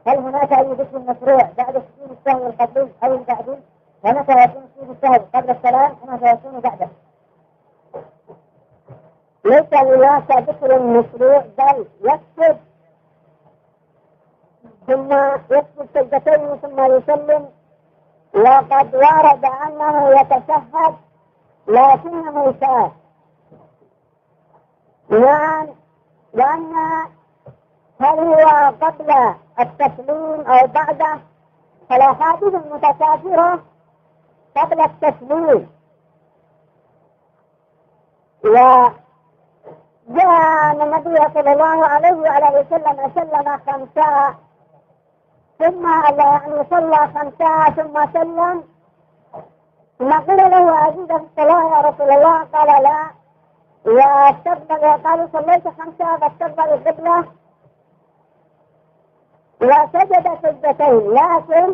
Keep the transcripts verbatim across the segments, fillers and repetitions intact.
هل هناك أي ذكر مشروع بعد سجود السهو القبلي أو البعدي؟ ومتى يكون سجود السهو قبل السلام ومتى يكون بعده؟ ليس هناك ذكر مشروع، بل يسجد ثم يسجد سجدتين ثم يسلم، وقد ورد أنه يتشهد لكنه شاذ. نعم، لأن هل هو قبل التسليم أو بعده؟ فالأحاديث المتكاثرة قبل التسليم، وجاء أن النبي صلى الله عليه وعلى وسلم سلم خمسة ثم يعني صلى خمسة ثم سلم، ثم قيل له أزيد في الصلاة يا رسول الله؟ قال لا، واستقبل قالوا صليت خمسة فاستقبل القبلة وسجد سجدتين، لكن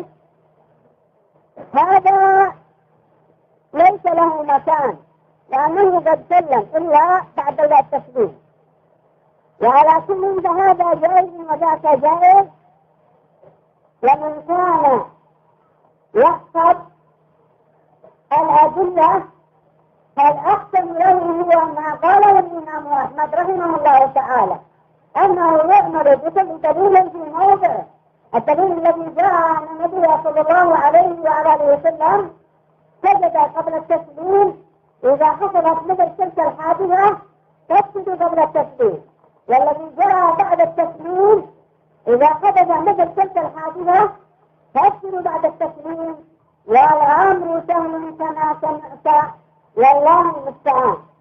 هذا ليس له مكان لأنه قد سلم إلا بعد التسليم. وعلى كل فهذا جائز وذاك جائز، ومن كان يحفظ الأدلة فالأحسن له هو ما قاله الإمام أحمد رحمه الله تعالى، أنه يأمر بكل دليل في موضع. الدليل الذي جاء عن النبي صلى الله عليه وعلى وسلم سجد قبل التسليم، إذا حصلت مثل تلك الحادثة تسجد قبل التسليم، والذي جاء بعد التسليم إذا حدث مثل تلك الحادثة تسجد بعد التسليم. والأمر سهل كما سمعت، والله المستعان.